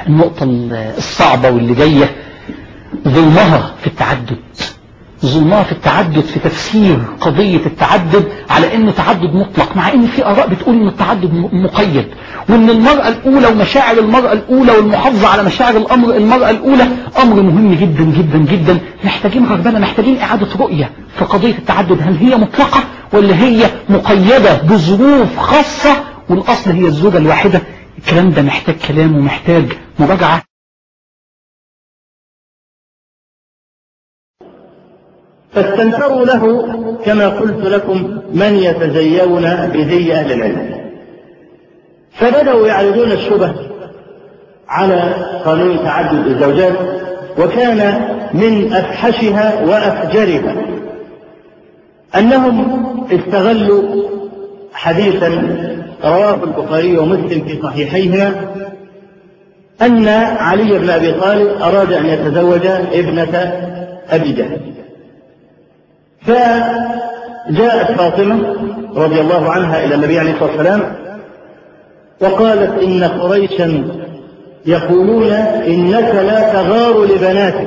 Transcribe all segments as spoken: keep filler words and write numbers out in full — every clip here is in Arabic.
النقطة الصعبة واللي جاية، ظلمها في التعدد، ظلمها في التعدد في تفسير قضية التعدد على انه تعدد مطلق، مع ان في اراء بتقول ان التعدد مقيد، وان المرأة الاولى ومشاعر المرأة الاولى والمحافظة على مشاعر الامر المرأة الاولى امر مهم جدا جدا جدا. محتاجين رغبنا، محتاجين اعادة رؤية في قضية التعدد، هل هي مطلقة ولا هي مقيدة بظروف خاصة والاصل هي الزوجة الواحدة؟ الكلام ده محتاج كلام ومحتاج مراجعة. فاستنكروا له كما قلت لكم من يتزيون بزي أهل العلم، فبدأوا يعرضون الشبه على قانون تعدد الزوجات، وكان من أفحشها وأفجرها أنهم استغلوا حديثا رواه البخاري ومسلم في صحيحيهما أن علي بن أبي طالب أراد أن يتزوج ابنة أبي جهل، فجاءت فاطمة رضي الله عنها إلى النبي عليه الصلاة والسلام وقالت إن قريشا يقولون إنك لا تغار لبناتك.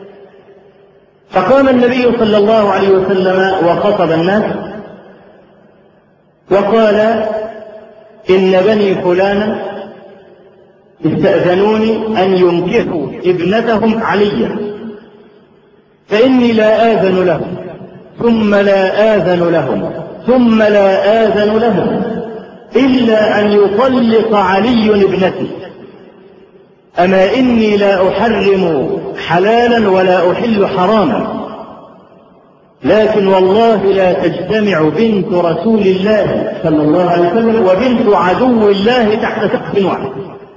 فقام النبي صلى الله عليه وسلم وخطب الناس وقال إن بني فلانا استأذنوني أن ينكحوا ابنتهم عليا، فإني لا آذن لهم ثم لا آذن لهم ثم لا آذن لهم إلا أن يطلق علي ابنتي، أما إني لا أحرم حلالا ولا أحل حراما، لكن والله لا تجتمع بنت رسول الله صلى الله عليه وسلم وبنت عدو الله تحت سقف واحد،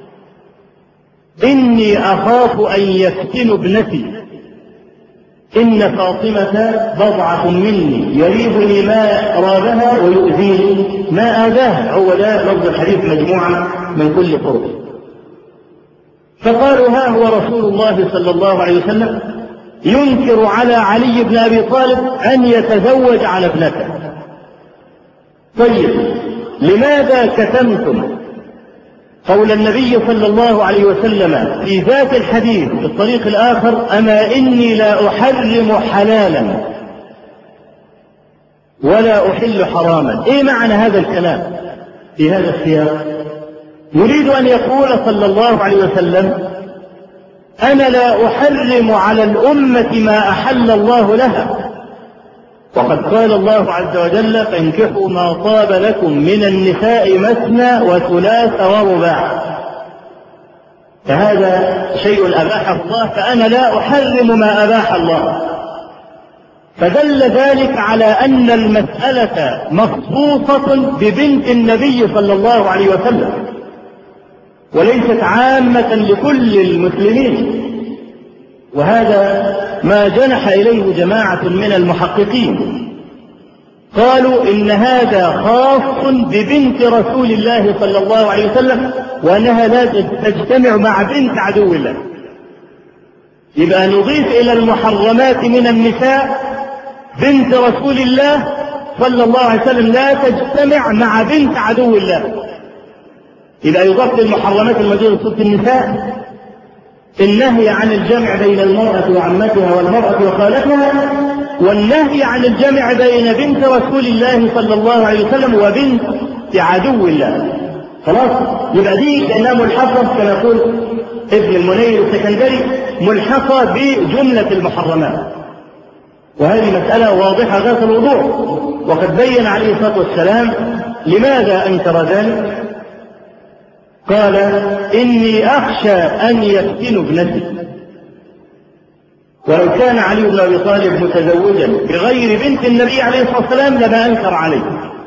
إني أخاف أن يفتنوا ابنتي، إن فاطمة بضعة مني يريبني ما رابها ويؤذيني ما آذاها. هو ده لفظ الحديث مجموعة من كل طرق. فقالوا ها هو رسول الله صلى الله عليه وسلم ينكر على علي بن أبي طالب أن يتزوج على ابنته. طيب لماذا كتمتم قول النبي صلى الله عليه وسلم في ذات الحديث في الطريق الآخر أما إني لا أحرم حلالا ولا أحل حراما؟ إيه معنى هذا الكلام في هذا السياق؟ يريد أن يقول صلى الله عليه وسلم أنا لا أحرم على الأمة ما أحل الله لها، وقد قال الله عز وجل فانكحوا ما طاب لكم من النساء مثنى وثلاث ورباع، فهذا شيء أباحه الله، فأنا لا أحرم ما أباح الله. فدل ذلك على أن المسألة مخصوصة ببنت النبي صلى الله عليه وسلم وليست عامة لكل المسلمين، وهذا ما جنح إليه جماعة من المحققين، قالوا إن هذا خاص ببنت رسول الله صلى الله عليه وسلم وأنها لا تجتمع مع بنت عدو الله. يبقى نضيف إلى المحرمات من النساء بنت رسول الله صلى الله عليه وسلم لا تجتمع مع بنت عدو الله. يبقى يضاف للمحرمات الموجودة في سورة النساء النهي عن الجمع بين المرأة وعمتها والمرأة وخالتها، والنهي عن الجمع بين بنت رسول الله صلى الله عليه وسلم وبنت عدو الله. خلاص يبقى دي كأنها ملحقة كما يقول ابن المنير السكندري ملحقة بجملة المحرمات، وهذه مسألة واضحة غاية الوضوح، وقد بين عليه الصلاة والسلام لماذا أنكر ذلك. قال إني أخشى أن يفتنوا ابنتي، ولو كان علي بن أبي طالب متزوجا بغير بنت النبي عليه الصلاة والسلام لما أنكر عليه.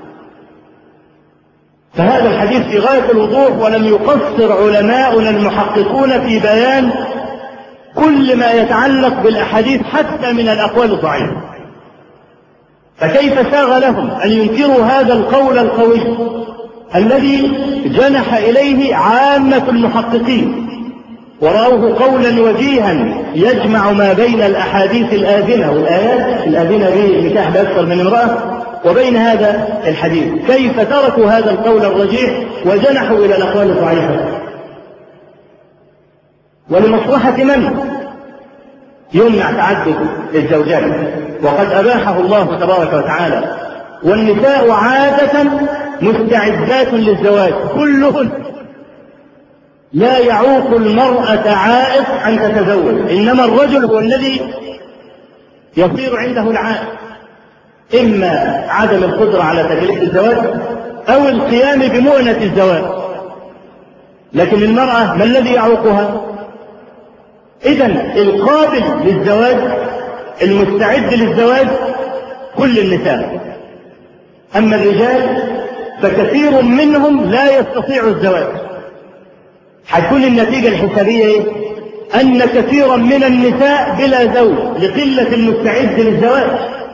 فهذا الحديث في غاية الوضوح، ولم يقصر علماؤنا المحققون في بيان كل ما يتعلق بالأحاديث حتى من الأقوال الضعيفة. فكيف ساغ لهم أن ينكروا هذا القول القوي الذي جنح إليه عامة المحققين ورأوه قولا وجيها يجمع ما بين الأحاديث الآذنة والآيات الآذنة بالنكاح بأكثر من امرأة وبين هذا الحديث؟ كيف تركوا هذا القول الرجيح وجنحوا إلى الأقوال الضعيفة؟ ولمصلحة من يمنع تعدد الزوجات؟ وقد أباحه الله تبارك وتعالى. والنساء عادة مستعدات للزواج كلهن، لا يعوق المرأة عائق أن تتزوج، إنما الرجل هو الذي يصير عنده العائق، إما عدم القدرة على تكليف الزواج أو القيام بمؤنة الزواج. لكن المرأة ما الذي يعوقها؟ إذن القابل للزواج المستعد للزواج كل النساء، أما الرجال فكثير منهم لا يستطيع الزواج. هتكون النتيجة الحسابية إيه؟ أن كثيرا من النساء بلا زوج لقلة المستعد للزواج.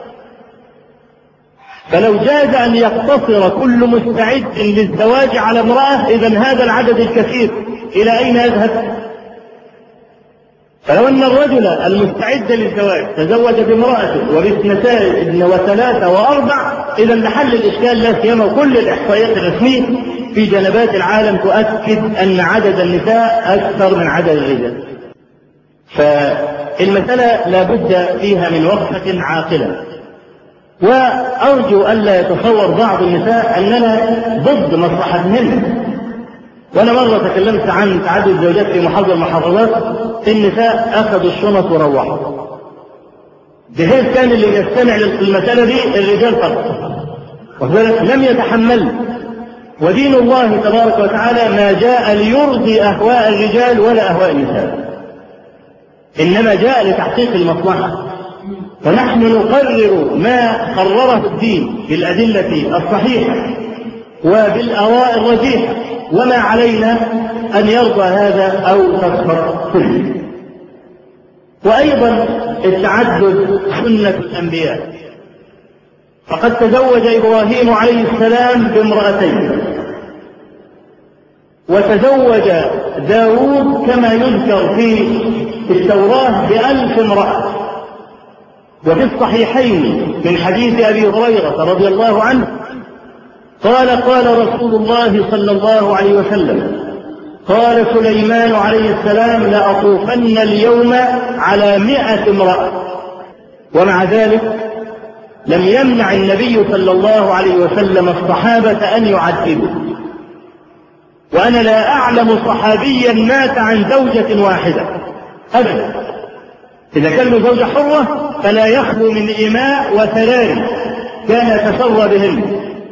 فلو جاز أن يقتصر كل مستعد للزواج على امرأة، إذن هذا العدد الكثير إلى أين يذهب؟ فلو أن الرجل المستعد للزواج تزوج بامرأة وباثنتين وثلاثة وأربع، إذا لحل الإشكال لا سيما. كل الإحصائيات الرسمية في جنبات العالم تؤكد أن عدد النساء أكثر من عدد الرجال. فالمسألة لا بد فيها من وقفة عاقلة. وأرجو ألا يتصور بعض النساء أننا ضد مصلحتهن. وأنا مرة تكلمت عن تعدد الزوجات في محافظة المحافظات، النساء أخذوا الشنط وروحوا، بحيث كان اللي يستمع للمسألة دي الرجال فقط، وذلك لم يتحمل. ودين الله تبارك وتعالى ما جاء ليرضي أهواء الرجال ولا أهواء النساء، إنما جاء لتحقيق المصلحة. فنحن نقرر ما قرره الدين بالأدلة الصحيحة وبالآراء الرجيحة، وما علينا أن يرضى هذا أو تسخط كله. وأيضا التعدد سنة الأنبياء، فقد تزوج إبراهيم عليه السلام بامرأتين، وتزوج داود كما يذكر في التوراة بألف امرأة. وفي الصحيحين من حديث أبي هريرة رضي الله عنه قال قال رسول الله صلى الله عليه وسلم: قال سليمان عليه السلام: لأطوفن اليوم على مئة امرأة. ومع ذلك لم يمنع النبي صلى الله عليه وسلم الصحابة أن يعددوا. وأنا لا أعلم صحابيا مات عن زوجة واحدة أبدا. إذا كان له زوجة حرة فلا يخلو من إماء وسرار كان يتسرى بهن،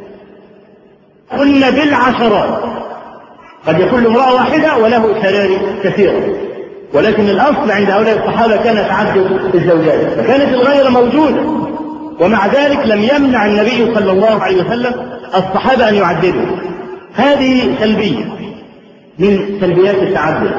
كن بالعشرات، قد يكون امرأة واحدة وله سرار كثيرة. ولكن الأصل عند هؤلاء الصحابة كان تعدد الزوجات، فكانت الغيرة موجودة، ومع ذلك لم يمنع النبي صلى الله عليه وسلم الصحابة أن يعددوا. هذه سلبية من سلبيات التعدد،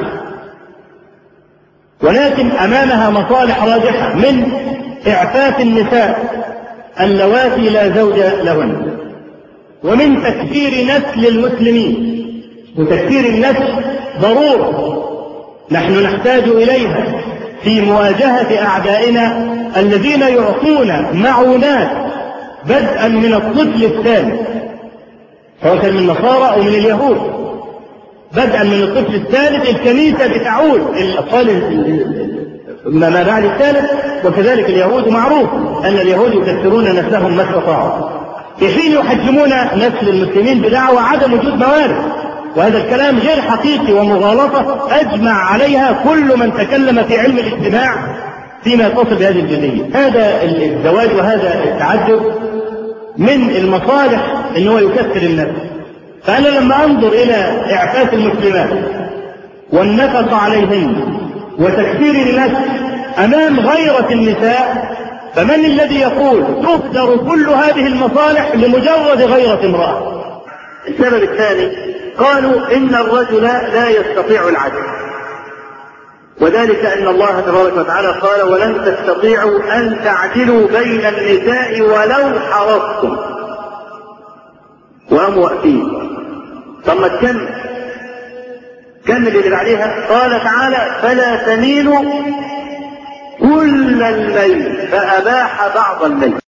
ولكن أمامها مصالح راجحة من إعفاف النساء اللواتي لا زوج لهن، ومن تكثير نسل المسلمين. وتكثير النسل ضرورة نحن نحتاج إليها في مواجهة أعدائنا الذين يعطون معونات بدءا من الطفل الثاني، سواء كان من النصارى أو من اليهود. بدءا من الطفل الثالث الكنيسة بتعول الأطفال ما بعد الثالث، وكذلك اليهود معروف أن اليهود يكثرون نسلهم ما استطاعوا، في حين يحجمون نسل المسلمين بدعوى عدم وجود موارد. وهذا الكلام غير حقيقي ومغالطة أجمع عليها كل من تكلم في علم الاجتماع فيما يتصل بهذه الجزئية. هذا الزواج وهذا التعدد من المصالح أنه يكثر النسل. فأنا لما أنظر إلى إعفاف المسلمات والنفقة عليهن وتكثير النسل أمام غيرة النساء، فمن الذي يقول تهدر كل هذه المصالح لمجرد غيرة امرأة؟ السبب الثاني قالوا إن الرجل لا يستطيع العدل، وذلك أن الله تبارك وتعالى قال: ولن تستطيعوا أن تعدلوا بين النساء ولو حرصتم. وهم واقفين. ثم كم كم اللي بعدها قال تعالى: فلا تميلوا كل الليل فأباح بعض الليل.